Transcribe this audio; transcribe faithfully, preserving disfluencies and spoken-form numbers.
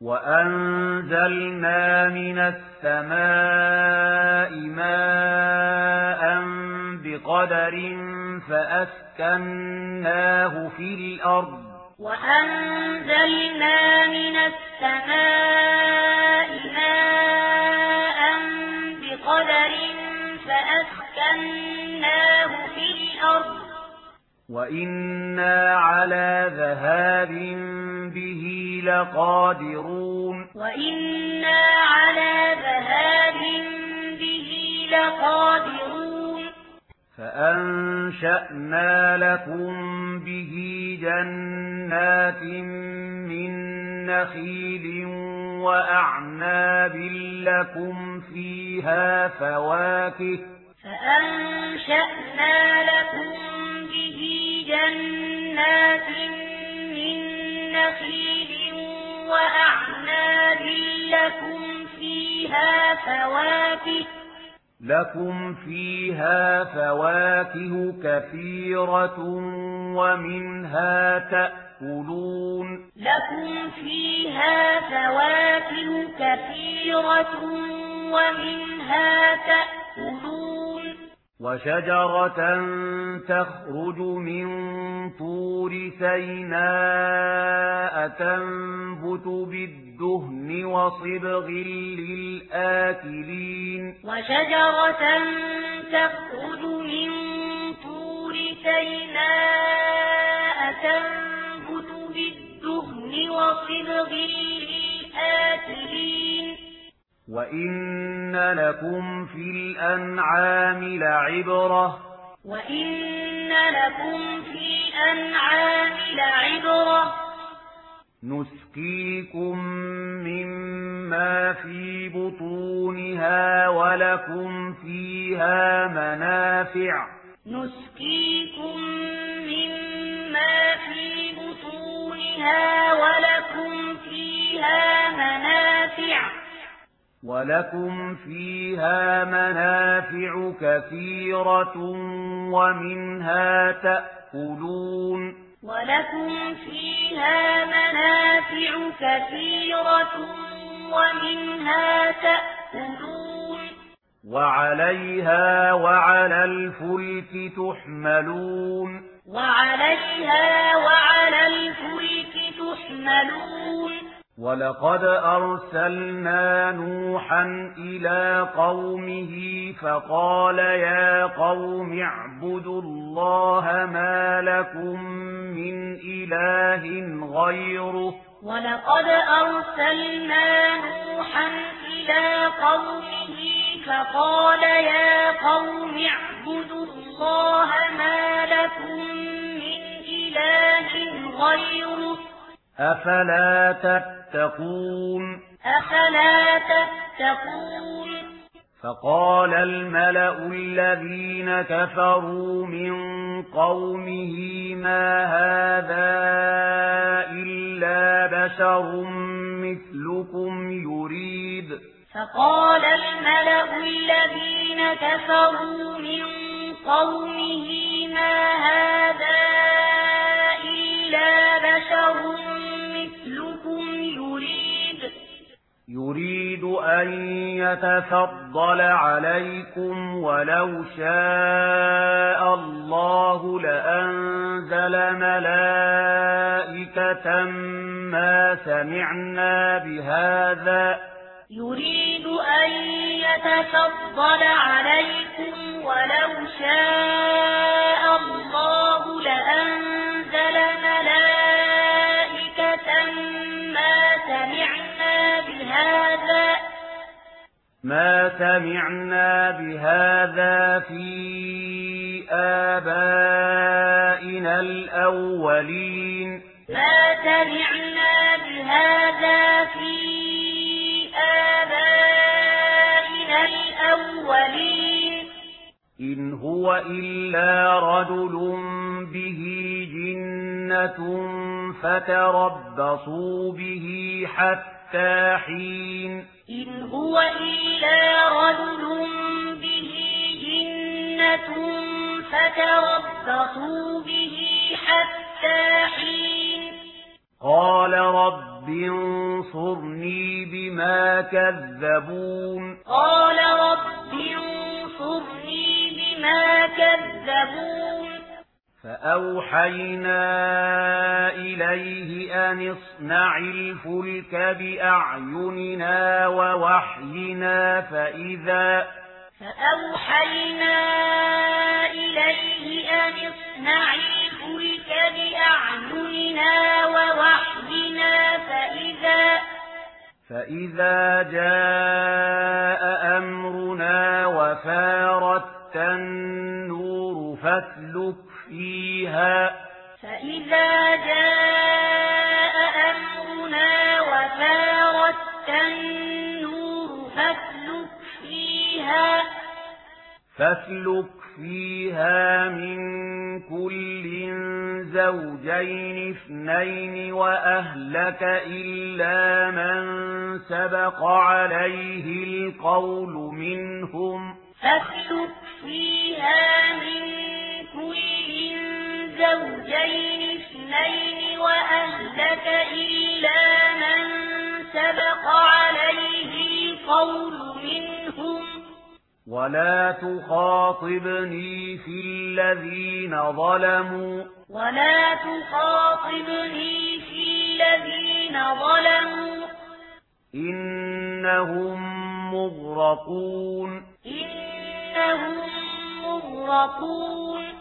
وأنزلنا من السماء ماء بقدر فأسكناه في الأرض وأنزلنا من السماء ماء بقدر فأسكناه في الأرض وإنا على ذهاب به لقادرون وإنا على ذهاب به لقادرون فأنشأنا لكم به جنات من نخيل وأعناب لكم فيها فواكه فأنشأنا لكم به جنات من نخيل وأعناب لكم فيها فواكه لكم فيها فواكه كثيرة ومنها تأكلون لكم فيها فواكه كثيرة ومنها تأكلون وشجرة تخرج من طور سيناء تنبت بالدهن وصبغ للآكلين وشجرة تخرج من طور سيناء تنبت بالدهن وصبغ للآكلين وإن لكم في الأنعام لعبرة وإن لكم في الأنعام لعبرة نسقيكم مما في بطونها ولكم فيها منافع نسقيكم مما في بطونها ولكم فيها منافع ولكم فيها منافع كثيرة ومنها تأكلون ولكم فيها منافع كثيرة ومنها تأكلون وعليها وعلى الفلك تحملون وعليها وعلى الفلك تحملون ولقد أرسلنا نوحا إلى قومه فقال يا قوم اعبدوا الله ما لكم من إله غيره ولقد أرسلنا نوحا إلى قومه فقال يا قوم اعبدوا الله ما لكم من إله غيره أفلا تتقون أفلا تتقون فقال الملأ الذين كفروا من قومه ما هذا إلا بشر مثلكم يريد فقال الملأ الذين كفروا من قومه ما هذا إلا بشر مثلكم يريد يريد أن يتفضل عليكم ولو شاء الله لأنزل ملائكة ما سمعنا بهذا يريد أن يتفضل عليكم ولو شاء الله لأنزل ملائكة ما سمعنا بهذا ما سمعنا بهذا في آبائنا الأولين ما سمعنا بهذا في آبائنا الأولين إن هو إلا رجل به جنة فتربصوا به حتى حين إن هو إلا رجل به جنة فتربصوا به حتى حين قال رب انصرني بما كذبون قال رب انصرني بما كذبون فأوحينا إليه أن اصنع الفلك بأعيننا ووحينا فإذا فأوحينا إليه أن اصنع الفلك بأعيننا ووحينا فإذا فإذا جاء أمرنا وفارت النور فاسلك فيها فإذا جاء أمرنا وفارت النور فاسلك فيها فاسلك فيها من كل زوجين اثنين وأهلك إلا من سبق عليه القول منهم فاسلك فيها من كل زوجين اثنين وأهلك إلا من سبق عليه القول منهم ولا تخاطبني في الذين ظلموا ولا تخاطبني في الذين ظلموا إنهم مغرقون إنهم مغرقون